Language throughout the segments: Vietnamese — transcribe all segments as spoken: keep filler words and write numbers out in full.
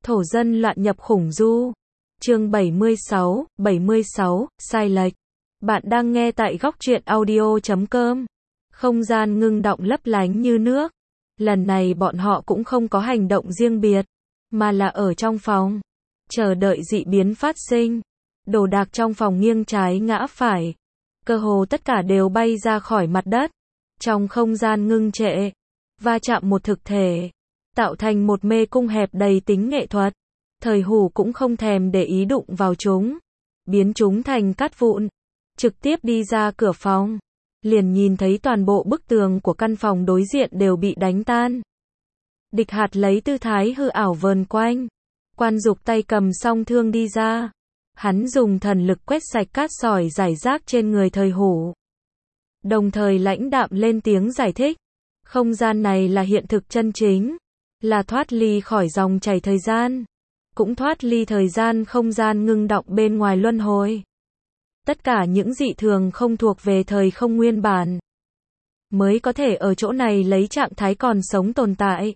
Thổ dân loạn nhập khủng du. Chương bảy mươi sáu, bảy mươi sáu, sai lệch. Bạn đang nghe tại góc truyện audio chấm com. Không gian ngưng đọng lấp lánh như nước. Lần này bọn họ cũng không có hành động riêng biệt, mà là ở trong phòng, chờ đợi dị biến phát sinh. Đồ đạc trong phòng nghiêng trái ngã phải. Cơ hồ tất cả đều bay ra khỏi mặt đất. Trong không gian ngưng trệ, va chạm một thực thể, tạo thành một mê cung hẹp đầy tính nghệ thuật. Thời Hủ cũng không thèm để ý đụng vào chúng, biến chúng thành cát vụn, trực tiếp đi ra cửa phòng, liền nhìn thấy toàn bộ bức tường của căn phòng đối diện đều bị đánh tan. Địch Hạt lấy tư thái hư ảo vờn quanh, Quan Dục tay cầm song thương đi ra, hắn dùng thần lực quét sạch cát sỏi rải rác trên người Thời Hủ, đồng thời lãnh đạm lên tiếng giải thích, không gian này là hiện thực chân chính, là thoát ly khỏi dòng chảy thời gian, cũng thoát ly thời gian không gian ngưng đọng bên ngoài luân hồi. Tất cả những dị thường không thuộc về thời không nguyên bản, mới có thể ở chỗ này lấy trạng thái còn sống tồn tại.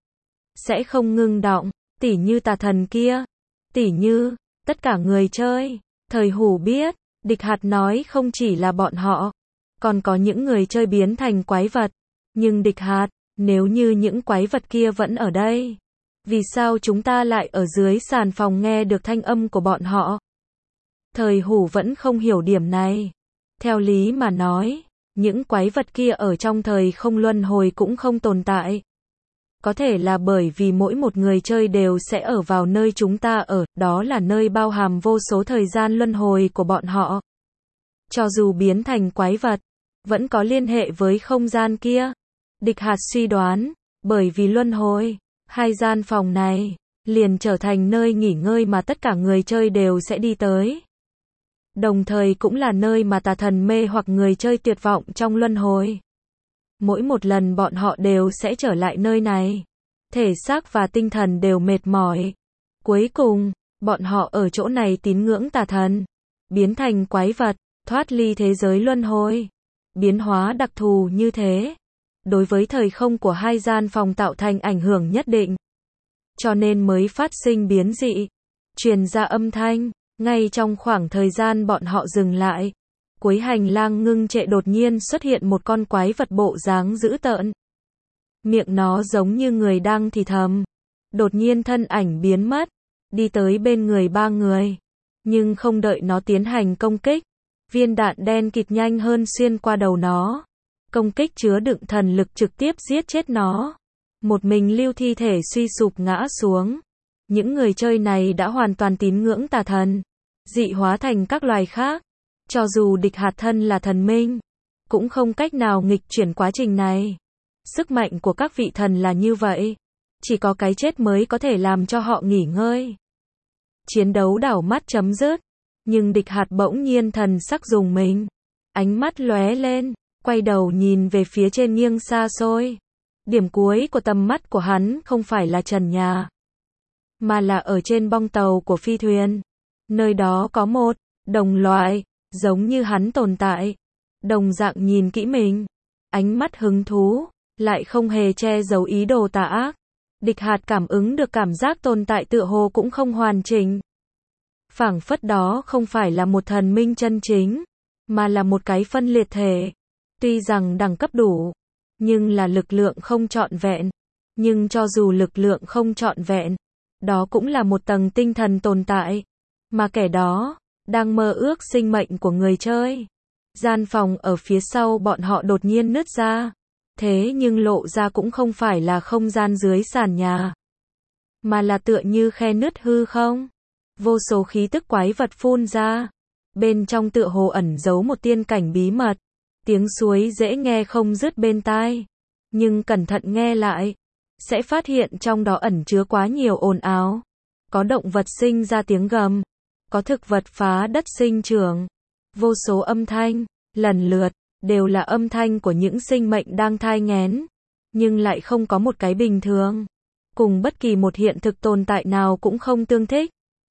Sẽ không ngưng đọng, tỉ như tà thần kia, tỉ như, tất cả người chơi. Thời Hủ biết, Địch Hạt nói không chỉ là bọn họ, còn có những người chơi biến thành quái vật. Nhưng Địch Hạt, nếu như những quái vật kia vẫn ở đây, vì sao chúng ta lại ở dưới sàn phòng nghe được thanh âm của bọn họ? Thời Hủ vẫn không hiểu điểm này. Theo lý mà nói, những quái vật kia ở trong thời không luân hồi cũng không tồn tại. Có thể là bởi vì mỗi một người chơi đều sẽ ở vào nơi chúng ta ở, đó là nơi bao hàm vô số thời gian luân hồi của bọn họ. Cho dù biến thành quái vật, vẫn có liên hệ với không gian kia. Địch Hạt suy đoán, bởi vì luân hồi, hai gian phòng này liền trở thành nơi nghỉ ngơi mà tất cả người chơi đều sẽ đi tới. Đồng thời cũng là nơi mà tà thần mê hoặc người chơi tuyệt vọng trong luân hồi. Mỗi một lần bọn họ đều sẽ trở lại nơi này, thể xác và tinh thần đều mệt mỏi. Cuối cùng, bọn họ ở chỗ này tín ngưỡng tà thần, biến thành quái vật, thoát ly thế giới luân hồi. Biến hóa đặc thù như thế, đối với thời không của hai gian phòng tạo thành ảnh hưởng nhất định. Cho nên mới phát sinh biến dị, truyền ra âm thanh. Ngay trong khoảng thời gian bọn họ dừng lại, cuối hành lang ngưng trệ đột nhiên xuất hiện một con quái vật bộ dáng dữ tợn. Miệng nó giống như người đang thì thầm. Đột nhiên thân ảnh biến mất, đi tới bên người ba người. Nhưng không đợi nó tiến hành công kích, viên đạn đen kịt nhanh hơn xuyên qua đầu nó. Công kích chứa đựng thần lực trực tiếp giết chết nó. Một mình lưu thi thể suy sụp ngã xuống. Những người chơi này đã hoàn toàn tín ngưỡng tà thần, dị hóa thành các loài khác. Cho dù Địch Hạt thân là thần minh, cũng không cách nào nghịch chuyển quá trình này. Sức mạnh của các vị thần là như vậy. Chỉ có cái chết mới có thể làm cho họ nghỉ ngơi. Chiến đấu đảo mắt chấm dứt. Nhưng Địch Hạt bỗng nhiên thần sắc rùng mình. Ánh mắt lóe lên, quay đầu nhìn về phía trên nghiêng xa xôi. Điểm cuối của tầm mắt của hắn không phải là trần nhà, mà là ở trên bong tàu của phi thuyền. Nơi đó có một đồng loại, giống như hắn tồn tại. Đồng dạng nhìn kỹ mình. Ánh mắt hứng thú, lại không hề che giấu ý đồ tà ác. Địch Hạt cảm ứng được cảm giác tồn tại tựa hồ cũng không hoàn chỉnh. Phảng phất đó không phải là một thần minh chân chính, mà là một cái phân liệt thể. Tuy rằng đẳng cấp đủ, nhưng là lực lượng không trọn vẹn. Nhưng cho dù lực lượng không trọn vẹn, đó cũng là một tầng tinh thần tồn tại, mà kẻ đó đang mơ ước sinh mệnh của người chơi. Gian phòng ở phía sau bọn họ đột nhiên nứt ra, thế nhưng lộ ra cũng không phải là không gian dưới sàn nhà, mà là tựa như khe nứt hư không. Vô số khí tức quái vật phun ra, bên trong tựa hồ ẩn giấu một tiên cảnh bí mật. Tiếng suối dễ nghe không dứt bên tai, nhưng cẩn thận nghe lại, sẽ phát hiện trong đó ẩn chứa quá nhiều ồn ào. Có động vật sinh ra tiếng gầm, có thực vật phá đất sinh trưởng. Vô số âm thanh, lần lượt, đều là âm thanh của những sinh mệnh đang thai nghén, nhưng lại không có một cái bình thường, cùng bất kỳ một hiện thực tồn tại nào cũng không tương thích.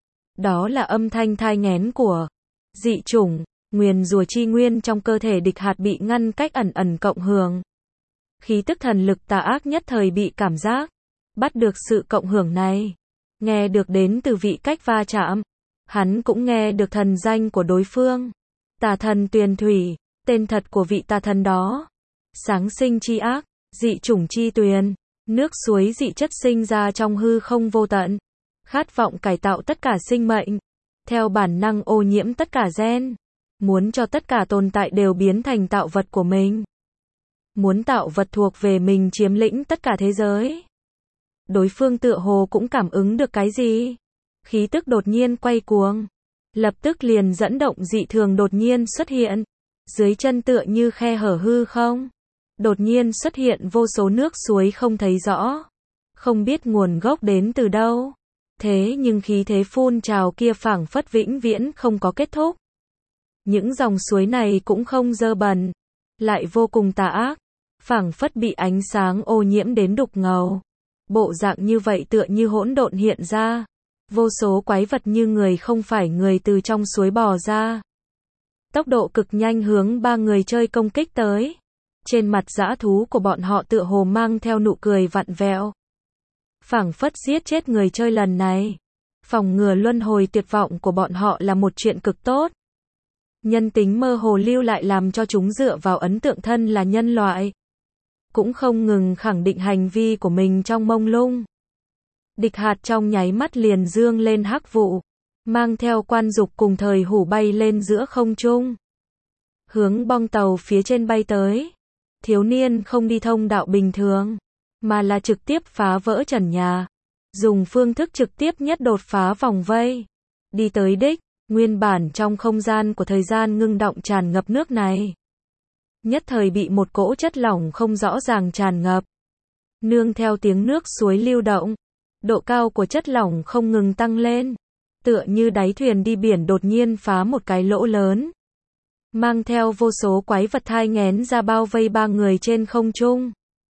Đó là âm thanh thai nghén của dị chủng. Nguyền rủa chi nguyên trong cơ thể Địch Hạt bị ngăn cách ẩn ẩn cộng hưởng. Khí tức thần lực tà ác nhất thời bị cảm giác, bắt được sự cộng hưởng này. nghe được đến từ vị cách va chạm. Hắn cũng nghe được thần danh của đối phương. Tà thần Tuyền Thủy, tên thật của vị tà thần đó. Sáng sinh chi ác, dị chủng chi tuyền, nước suối dị chất sinh ra trong hư không vô tận. Khát vọng cải tạo tất cả sinh mệnh, theo bản năng ô nhiễm tất cả gen, muốn cho tất cả tồn tại đều biến thành tạo vật của mình. Muốn tạo vật thuộc về mình chiếm lĩnh tất cả thế giới. Đối phương tựa hồ cũng cảm ứng được cái gì. Khí tức đột nhiên quay cuồng. Lập tức liền dẫn động dị thường đột nhiên xuất hiện. Dưới chân tựa như khe hở hư không. Đột nhiên xuất hiện vô số nước suối không thấy rõ. Không biết nguồn gốc đến từ đâu. Thế nhưng khí thế phun trào kia phảng phất vĩnh viễn không có kết thúc. Những dòng suối này cũng không dơ bẩn. Lại vô cùng tà ác. Phảng phất bị ánh sáng ô nhiễm đến đục ngầu. Bộ dạng như vậy tựa như hỗn độn hiện ra. Vô số quái vật như người không phải người từ trong suối bò ra. Tốc độ cực nhanh hướng ba người chơi công kích tới. Trên mặt dã thú của bọn họ tựa hồ mang theo nụ cười vặn vẹo. Phảng phất giết chết người chơi lần này. Phòng ngừa luân hồi tuyệt vọng của bọn họ là một chuyện cực tốt. Nhân tính mơ hồ lưu lại làm cho chúng dựa vào ấn tượng thân là nhân loại. Cũng không ngừng khẳng định hành vi của mình trong mông lung. Địch hạt trong nháy mắt liền dương lên hắc vụ, mang theo quan dục cùng thời hủ bay lên giữa không trung. Hướng bong tàu phía trên bay tới. Thiếu niên không đi thông đạo bình thường, mà là trực tiếp phá vỡ trần nhà. Dùng phương thức trực tiếp nhất đột phá vòng vây. Đi tới đích, nguyên bản trong không gian của thời gian ngưng động tràn ngập nước này. Nhất thời bị một cỗ chất lỏng không rõ ràng tràn ngập. Nương theo tiếng nước suối lưu động, độ cao của chất lỏng không ngừng tăng lên. Tựa như đáy thuyền đi biển đột nhiên phá một cái lỗ lớn. Mang theo vô số quái vật thai nghén ra bao vây ba người trên không trung.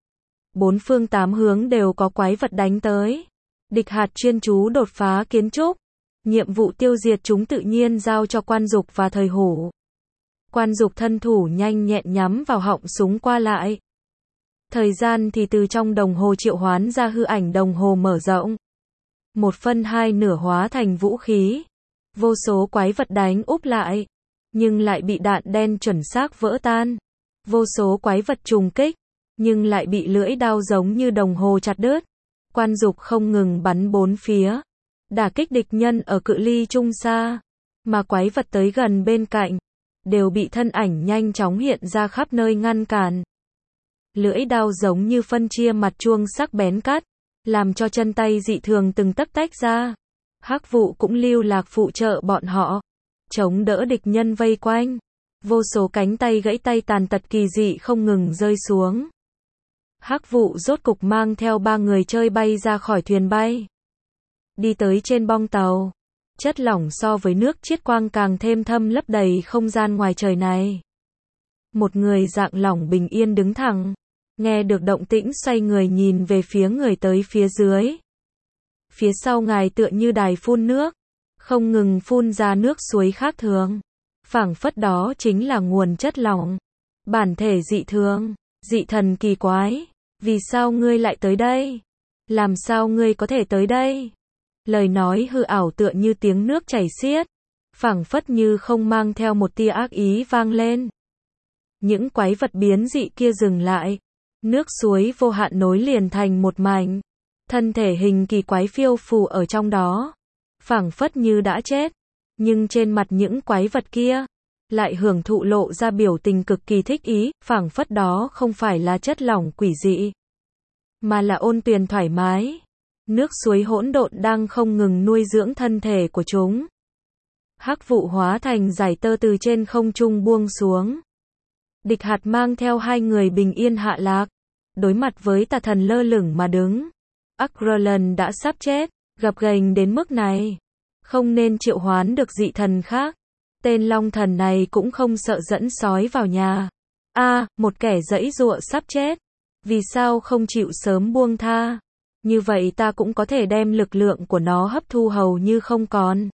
Bốn phương tám hướng đều có quái vật đánh tới. Địch hạt chuyên chú đột phá kiến trúc. Nhiệm vụ tiêu diệt chúng tự nhiên giao cho quan dục và thời hủ. Quan dục thân thủ nhanh nhẹn nhắm vào họng súng qua lại. Thời gian thì từ trong đồng hồ triệu hoán ra hư ảnh đồng hồ mở rộng. Một phân hai nửa hóa thành vũ khí. Vô số quái vật đánh úp lại. Nhưng lại bị đạn đen chuẩn xác vỡ tan. Vô số quái vật trùng kích. Nhưng lại bị lưỡi đao giống như đồng hồ chặt đứt. Quan dục không ngừng bắn bốn phía. Đả kích địch nhân ở cự ly trung xa. Mà quái vật tới gần bên cạnh. Đều bị thân ảnh nhanh chóng hiện ra khắp nơi ngăn cản. Lưỡi đao giống như phân chia mặt chuông sắc bén cắt. Làm cho chân tay dị thường từng tấc tách ra. Hắc vụ cũng lưu lạc phụ trợ bọn họ. Chống đỡ địch nhân vây quanh. Vô số cánh tay gãy tay tàn tật kỳ dị không ngừng rơi xuống. Hắc vụ rốt cục mang theo ba người chơi bay ra khỏi thuyền bay. Đi tới trên bong tàu. Chất lỏng so với nước chiết quang càng thêm thâm lấp đầy không gian ngoài trời này. Một người dạng lỏng bình yên đứng thẳng. Nghe được động tĩnh xoay người nhìn về phía người tới phía dưới. Phía sau ngài tựa như đài phun nước. Không ngừng phun ra nước suối khác thường. Phảng phất đó chính là nguồn chất lỏng. Bản thể dị thường, dị thần kỳ quái. Vì sao ngươi lại tới đây? Làm sao ngươi có thể tới đây? Lời nói hư ảo tựa như tiếng nước chảy xiết. Phảng phất như không mang theo một tia ác ý vang lên. Những quái vật biến dị kia dừng lại. Nước suối vô hạn nối liền thành một mảnh. Thân thể hình kỳ quái phiêu phù ở trong đó. Phảng phất như đã chết. Nhưng trên mặt những quái vật kia lại hưởng thụ lộ ra biểu tình cực kỳ thích ý. Phảng phất đó không phải là chất lỏng quỷ dị, mà là ôn tuyền thoải mái. Nước suối hỗn độn đang không ngừng nuôi dưỡng thân thể của chúng. Hắc vụ hóa thành dải tơ từ trên không trung buông xuống. Địch hạt mang theo hai người bình yên hạ lạc. Đối mặt với tà thần lơ lửng mà đứng. Akralan đã sắp chết. Gập ghềnh đến mức này. Không nên triệu hoán được dị thần khác. Tên long thần này cũng không sợ dẫn sói vào nhà. A, à, một kẻ giãy giụa sắp chết. Vì sao không chịu sớm buông tha? Như vậy ta cũng có thể đem lực lượng của nó hấp thu hầu như không còn.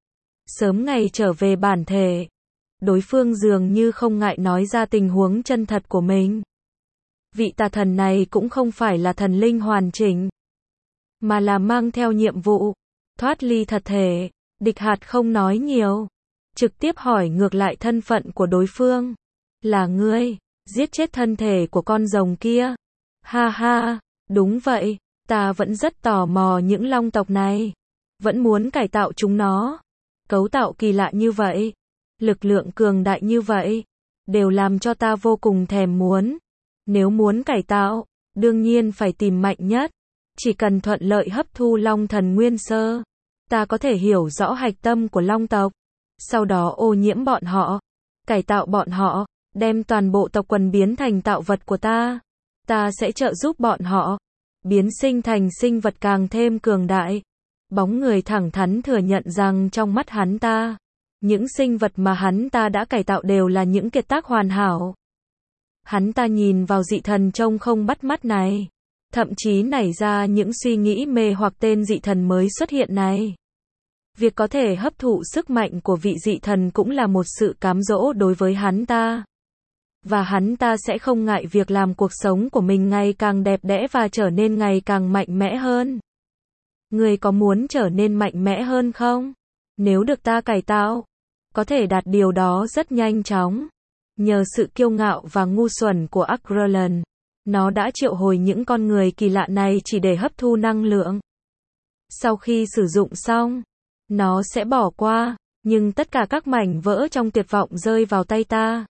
Sớm ngày trở về bản thể. Đối phương dường như không ngại nói ra tình huống chân thật của mình. Vị tà thần này cũng không phải là thần linh hoàn chỉnh, mà là mang theo nhiệm vụ. Thoát ly thật thể, Địch Hạt không nói nhiều, trực tiếp hỏi ngược lại thân phận của đối phương. Là ngươi, giết chết thân thể của con rồng kia. Ha ha, đúng vậy, ta vẫn rất tò mò những long tộc này. Vẫn muốn cải tạo chúng nó. Cấu tạo kỳ lạ như vậy, lực lượng cường đại như vậy, đều làm cho ta vô cùng thèm muốn. Nếu muốn cải tạo, đương nhiên phải tìm mạnh nhất. Chỉ cần thuận lợi hấp thu long thần nguyên sơ, ta có thể hiểu rõ hạch tâm của long tộc. Sau đó ô nhiễm bọn họ, cải tạo bọn họ, đem toàn bộ tộc quần biến thành tạo vật của ta. Ta sẽ trợ giúp bọn họ biến sinh thành sinh vật càng thêm cường đại. Bóng người thẳng thắn thừa nhận rằng trong mắt hắn ta, những sinh vật mà hắn ta đã cải tạo đều là những kiệt tác hoàn hảo. Hắn ta nhìn vào dị thần trông không bắt mắt này, thậm chí nảy ra những suy nghĩ mê hoặc tên dị thần mới xuất hiện này. Việc có thể hấp thụ sức mạnh của vị dị thần cũng là một sự cám dỗ đối với hắn ta. Và hắn ta sẽ không ngại việc làm cuộc sống của mình ngày càng đẹp đẽ và trở nên ngày càng mạnh mẽ hơn. Ngươi có muốn trở nên mạnh mẽ hơn không? Nếu được ta cải tạo, có thể đạt điều đó rất nhanh chóng. Nhờ sự kiêu ngạo và ngu xuẩn của Agrellan, nó đã triệu hồi những con người kỳ lạ này chỉ để hấp thu năng lượng. Sau khi sử dụng xong, nó sẽ bỏ qua, nhưng tất cả các mảnh vỡ trong tuyệt vọng rơi vào tay ta.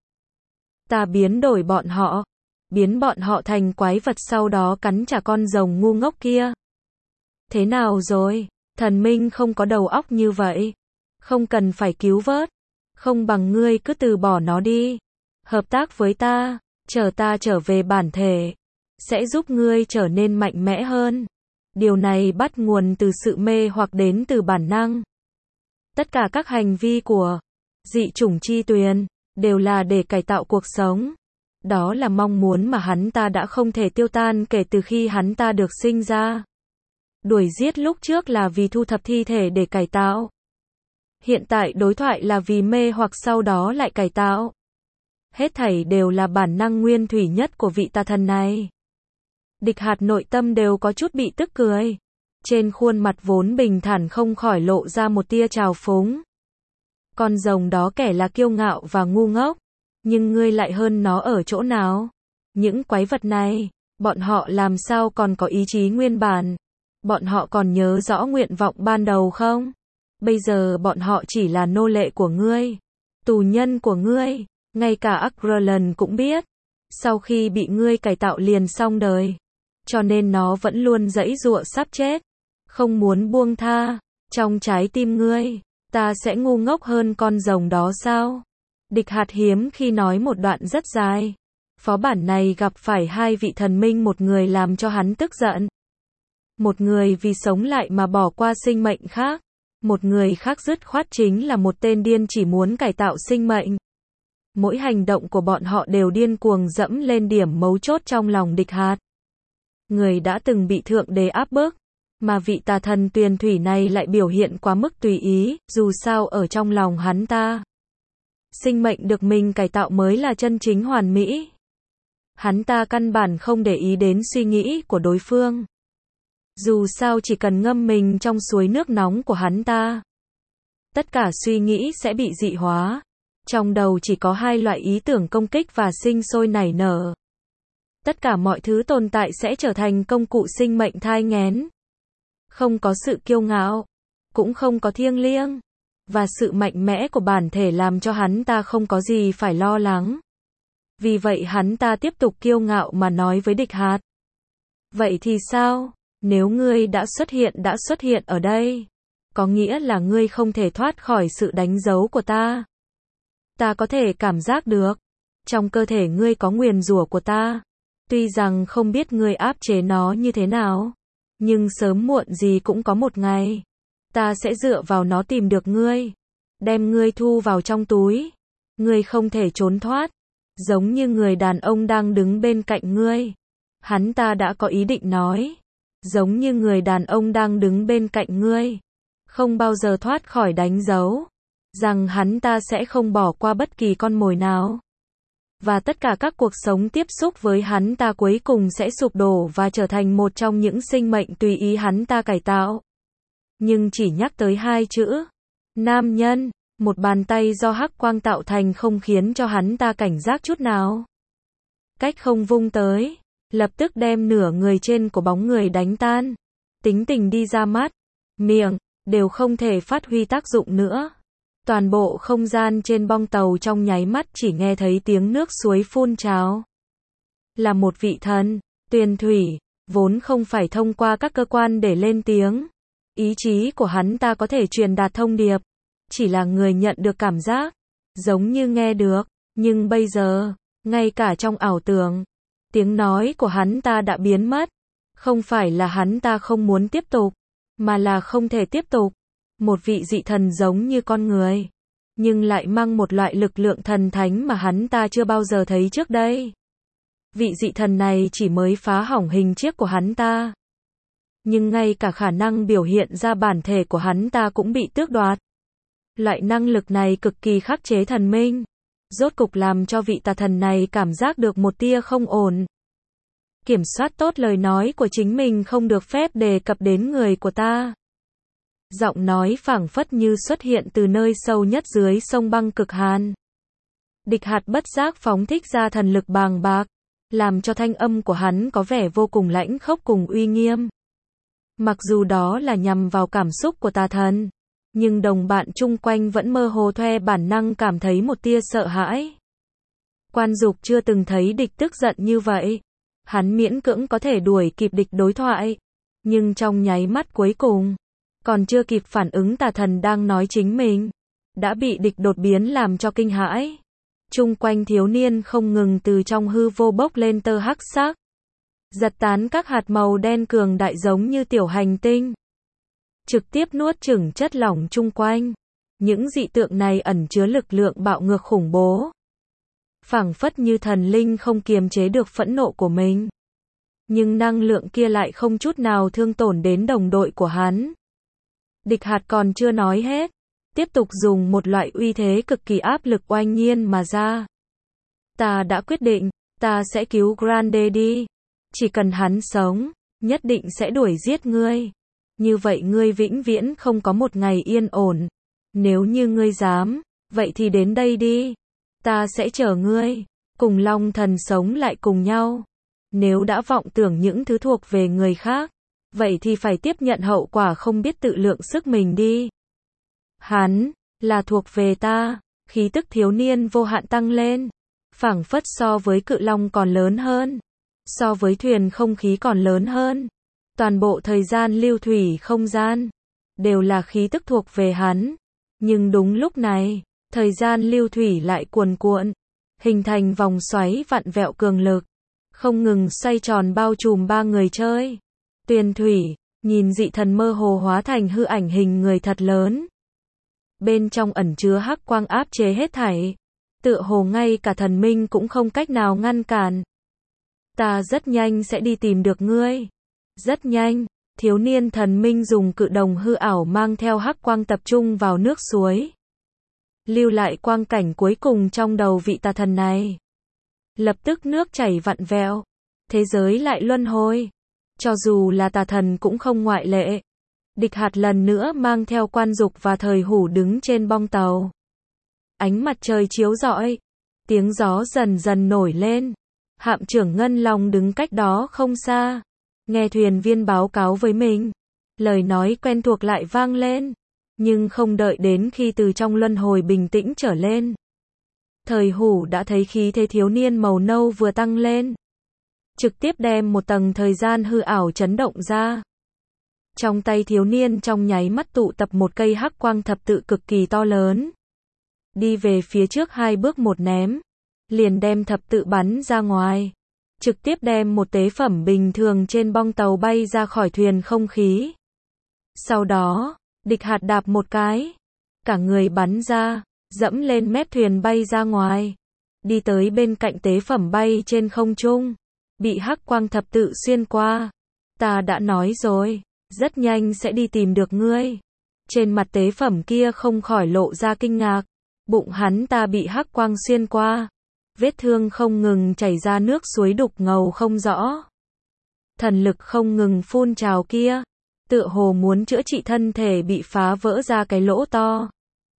Ta biến đổi bọn họ, biến bọn họ thành quái vật sau đó cắn trả con rồng ngu ngốc kia. Thế nào rồi? Thần minh không có đầu óc như vậy. Không cần phải cứu vớt. Không bằng ngươi cứ từ bỏ nó đi. Hợp tác với ta, chờ ta trở về bản thể, sẽ giúp ngươi trở nên mạnh mẽ hơn. Điều này bắt nguồn từ sự mê hoặc đến từ bản năng. Tất cả các hành vi của dị chủng chi tuyền đều là để cải tạo cuộc sống. Đó là mong muốn mà hắn ta đã không thể tiêu tan kể từ khi hắn ta được sinh ra. Đuổi giết lúc trước là vì thu thập thi thể để cải tạo. Hiện tại đối thoại là vì mê hoặc sau đó lại cải tạo. Hết thảy đều là bản năng nguyên thủy nhất của vị tà thần này. Địch Hạt nội tâm đều có chút bị tức cười. Trên khuôn mặt vốn bình thản không khỏi lộ ra một tia trào phúng. Con rồng đó kẻ là kiêu ngạo và ngu ngốc. Nhưng ngươi lại hơn nó ở chỗ nào? Những quái vật này, bọn họ làm sao còn có ý chí nguyên bản? Bọn họ còn nhớ rõ nguyện vọng ban đầu không? Bây giờ bọn họ chỉ là nô lệ của ngươi, tù nhân của ngươi. Ngay cả Agrellan cũng biết, sau khi bị ngươi cải tạo liền xong đời. Cho nên nó vẫn luôn giãy giụa sắp chết, không muốn buông tha. Trong trái tim ngươi, ta sẽ ngu ngốc hơn con rồng đó sao? Địch Hạt hiếm khi nói một đoạn rất dài. Phó bản này gặp phải hai vị thần minh, một người làm cho hắn tức giận. Một người vì sống lại mà bỏ qua sinh mệnh khác. Một người khác dứt khoát chính là một tên điên chỉ muốn cải tạo sinh mệnh. Mỗi hành động của bọn họ đều điên cuồng dẫm lên điểm mấu chốt trong lòng Địch Hạt. Người đã từng bị thượng đế áp bức, mà vị tà thần tuyền thủy này lại biểu hiện quá mức tùy ý, dù sao ở trong lòng hắn ta, sinh mệnh được mình cải tạo mới là chân chính hoàn mỹ. Hắn ta căn bản không để ý đến suy nghĩ của đối phương. Dù sao chỉ cần ngâm mình trong suối nước nóng của hắn ta, tất cả suy nghĩ sẽ bị dị hóa. Trong đầu chỉ có hai loại ý tưởng công kích và sinh sôi nảy nở. Tất cả mọi thứ tồn tại sẽ trở thành công cụ sinh mệnh thai nghén. Không có sự kiêu ngạo, cũng không có thiêng liêng, và sự mạnh mẽ của bản thể làm cho hắn ta không có gì phải lo lắng. Vì vậy hắn ta tiếp tục kiêu ngạo mà nói với Địch Hạt. Vậy thì sao? Nếu ngươi đã xuất hiện đã xuất hiện ở đây, có nghĩa là ngươi không thể thoát khỏi sự đánh dấu của ta. Ta có thể cảm giác được, trong cơ thể ngươi có nguyền rủa của ta. Tuy rằng không biết ngươi áp chế nó như thế nào, nhưng sớm muộn gì cũng có một ngày, ta sẽ dựa vào nó tìm được ngươi, đem ngươi thu vào trong túi. Ngươi không thể trốn thoát, giống như người đàn ông đang đứng bên cạnh ngươi. Hắn ta đã có ý định nói, giống như người đàn ông đang đứng bên cạnh ngươi, không bao giờ thoát khỏi đánh dấu, rằng hắn ta sẽ không bỏ qua bất kỳ con mồi nào. Và tất cả các cuộc sống tiếp xúc với hắn ta cuối cùng sẽ sụp đổ và trở thành một trong những sinh mệnh tùy ý hắn ta cải tạo. nhưng chỉ nhắc tới hai chữ nam nhân, một bàn tay do hắc quang tạo thành không khiến cho hắn ta cảnh giác chút nào. Cách không vung tới, lập tức đem nửa người trên của bóng người đánh tan. Tính tình đi ra mắt, miệng, đều không thể phát huy tác dụng nữa. Toàn bộ không gian trên bong tàu trong nháy mắt chỉ nghe thấy tiếng nước suối phun trào. Là một vị thần, Tuyền Thủy, vốn không phải thông qua các cơ quan để lên tiếng. Ý chí của hắn ta có thể truyền đạt thông điệp, chỉ là người nhận được cảm giác, giống như nghe được, nhưng bây giờ, ngay cả trong ảo tưởng, tiếng nói của hắn ta đã biến mất. Không phải là hắn ta không muốn tiếp tục, mà là không thể tiếp tục. Một vị dị thần giống như con người, nhưng lại mang một loại lực lượng thần thánh mà hắn ta chưa bao giờ thấy trước đây. Vị dị thần này chỉ mới phá hỏng hình chiếc của hắn ta, nhưng ngay cả khả năng biểu hiện ra bản thể của hắn ta cũng bị tước đoạt. Loại năng lực này cực kỳ khắc chế thần minh, rốt cục làm cho vị tà thần này cảm giác được một tia không ổn. Kiểm soát tốt lời nói của chính mình, không được phép đề cập đến người của ta. Giọng nói phảng phất như xuất hiện từ nơi sâu nhất dưới sông băng cực hàn. Địch Hạt bất giác phóng thích ra thần lực bàng bạc, làm cho thanh âm của hắn có vẻ vô cùng lãnh khốc cùng uy nghiêm. Mặc dù đó là nhằm vào cảm xúc của tà thần, nhưng đồng bạn chung quanh vẫn mơ hồ thoe bản năng cảm thấy một tia sợ hãi. Quan Dục chưa từng thấy địch tức giận như vậy. Hắn miễn cưỡng có thể đuổi kịp địch đối thoại, nhưng trong nháy mắt cuối cùng, còn chưa kịp phản ứng tà thần đang nói chính mình, đã bị địch đột biến làm cho kinh hãi. Chung quanh thiếu niên không ngừng từ trong hư vô bốc lên tơ hắc sắc, giật tán các hạt màu đen cường đại giống như tiểu hành tinh, trực tiếp nuốt chửng chất lỏng chung quanh. Những dị tượng này ẩn chứa lực lượng bạo ngược khủng bố, phảng phất như thần linh không kiềm chế được phẫn nộ của mình. Nhưng năng lượng kia lại không chút nào thương tổn đến đồng đội của hắn. Địch Hạt còn chưa nói hết, tiếp tục dùng một loại uy thế cực kỳ áp lực oanh nhiên mà ra. Ta đã quyết định, ta sẽ cứu Granddaddy. Chỉ cần hắn sống, nhất định sẽ đuổi giết ngươi. Như vậy ngươi vĩnh viễn không có một ngày yên ổn. Nếu như ngươi dám, vậy thì đến đây đi. Ta sẽ chờ ngươi, cùng Long Thần sống lại cùng nhau. Nếu đã vọng tưởng những thứ thuộc về người khác, vậy thì phải tiếp nhận hậu quả, không biết tự lượng sức mình đi. Hắn, là thuộc về ta. Khí tức thiếu niên vô hạn tăng lên, phảng phất so với cự long còn lớn hơn, so với thuyền không khí còn lớn hơn. Toàn bộ thời gian lưu thủy không gian, đều là khí tức thuộc về hắn. Nhưng đúng lúc này, thời gian lưu thủy lại cuồn cuộn, hình thành vòng xoáy vặn vẹo cường lực, không ngừng xoay tròn bao trùm ba người chơi. Tuyền Thủy, nhìn dị thần mơ hồ hóa thành hư ảnh hình người thật lớn. Bên trong ẩn chứa hắc quang áp chế hết thảy, tựa hồ ngay cả thần minh cũng không cách nào ngăn cản. Ta rất nhanh sẽ đi tìm được ngươi. Rất nhanh, thiếu niên thần minh dùng cự đồng hư ảo mang theo hắc quang tập trung vào nước suối, lưu lại quang cảnh cuối cùng trong đầu vị tà thần này. Lập tức nước chảy vặn vẹo, thế giới lại luân hồi. Cho dù là tà thần cũng không ngoại lệ. Địch Hạt lần nữa mang theo Quan Dục và Thời Hủ đứng trên bong tàu. Ánh mặt trời chiếu rọi, tiếng gió dần dần nổi lên. Hạm trưởng Ngân Long đứng cách đó không xa, nghe thuyền viên báo cáo với mình. Lời nói quen thuộc lại vang lên, nhưng không đợi đến khi từ trong luân hồi bình tĩnh trở lên. Thời Hủ đã thấy khí thế thiếu niên màu nâu vừa tăng lên, trực tiếp đem một tầng thời gian hư ảo chấn động ra. Trong tay thiếu niên trong nháy mắt tụ tập một cây hắc quang thập tự cực kỳ to lớn. Đi về phía trước hai bước một ném, liền đem thập tự bắn ra ngoài. Trực tiếp đem một tế phẩm bình thường trên bong tàu bay ra khỏi thuyền không khí. Sau đó, Địch Hạt đạp một cái, cả người bắn ra, dẫm lên mép thuyền bay ra ngoài. Đi tới bên cạnh tế phẩm bay trên không trung, bị hắc quang thập tự xuyên qua. Ta đã nói rồi, rất nhanh sẽ đi tìm được ngươi. Trên mặt tế phẩm kia không khỏi lộ ra kinh ngạc. Bụng hắn ta bị hắc quang xuyên qua, vết thương không ngừng chảy ra nước suối đục ngầu không rõ. Thần lực không ngừng phun trào kia, tựa hồ muốn chữa trị thân thể bị phá vỡ ra cái lỗ to.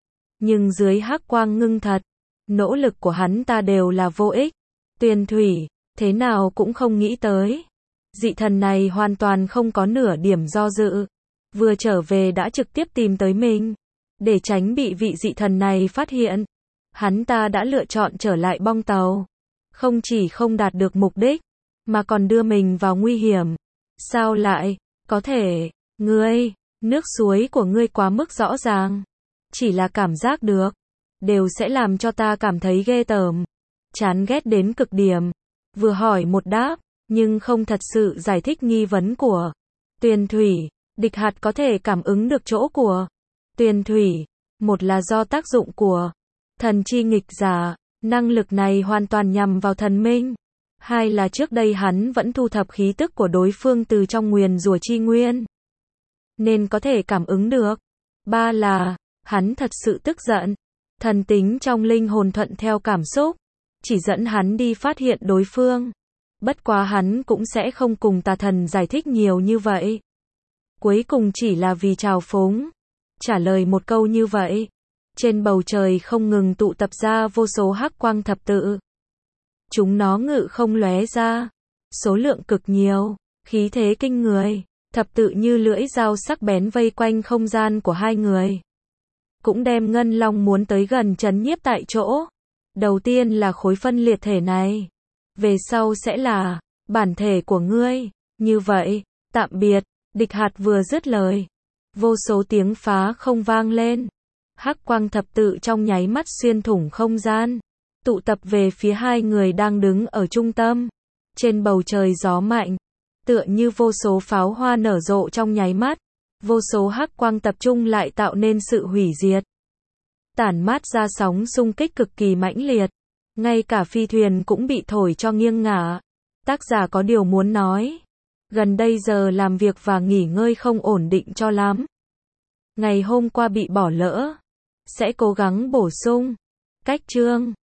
Nhưng dưới hắc quang ngưng thật, nỗ lực của hắn ta đều là vô ích. Tuyền Thủy, thế nào cũng không nghĩ tới. Dị thần này hoàn toàn không có nửa điểm do dự. Vừa trở về đã trực tiếp tìm tới mình. Để tránh bị vị dị thần này phát hiện, hắn ta đã lựa chọn trở lại bong tàu. Không chỉ không đạt được mục đích, mà còn đưa mình vào nguy hiểm. Sao lại, có thể, ngươi, nước suối của ngươi quá mức rõ ràng. Chỉ là cảm giác được, đều sẽ làm cho ta cảm thấy ghê tởm. Chán ghét đến cực điểm. Vừa hỏi một đáp, nhưng không thật sự giải thích nghi vấn của Tuyền Thủy. Địch Hạt có thể cảm ứng được chỗ của Tuyền Thủy. Một là do tác dụng của thần chi nghịch giả, năng lực này hoàn toàn nhằm vào thần minh. Hai là trước đây hắn vẫn thu thập khí tức của đối phương từ trong nguyền rủa chi nguyên, nên có thể cảm ứng được. Ba là, hắn thật sự tức giận. Thần tính trong linh hồn thuận theo cảm xúc, chỉ dẫn hắn đi phát hiện đối phương. Bất quá hắn cũng sẽ không cùng tà thần giải thích nhiều như vậy. Cuối cùng chỉ là vì trào phúng, trả lời một câu như vậy. Trên bầu trời không ngừng tụ tập ra vô số hắc quang thập tự. Chúng nó ngự không lóe ra, số lượng cực nhiều, khí thế kinh người, thập tự như lưỡi dao sắc bén vây quanh không gian của hai người. Cũng đem Ngân Long muốn tới gần trấn nhiếp tại chỗ. Đầu tiên là khối phân liệt thể này, về sau sẽ là bản thể của ngươi. Như vậy, tạm biệt. Địch Hạt vừa dứt lời, vô số tiếng phá không vang lên. Hắc quang thập tự trong nháy mắt xuyên thủng không gian, tụ tập về phía hai người đang đứng ở trung tâm. Trên bầu trời gió mạnh, tựa như vô số pháo hoa nở rộ trong nháy mắt. Vô số hắc quang tập trung lại tạo nên sự hủy diệt, tản mát ra sóng xung kích cực kỳ mãnh liệt. Ngay cả phi thuyền cũng bị thổi cho nghiêng ngả. Tác giả có điều muốn nói. Gần đây giờ làm việc và nghỉ ngơi không ổn định cho lắm. Ngày hôm qua bị bỏ lỡ. Sẽ cố gắng bổ sung. Cách chương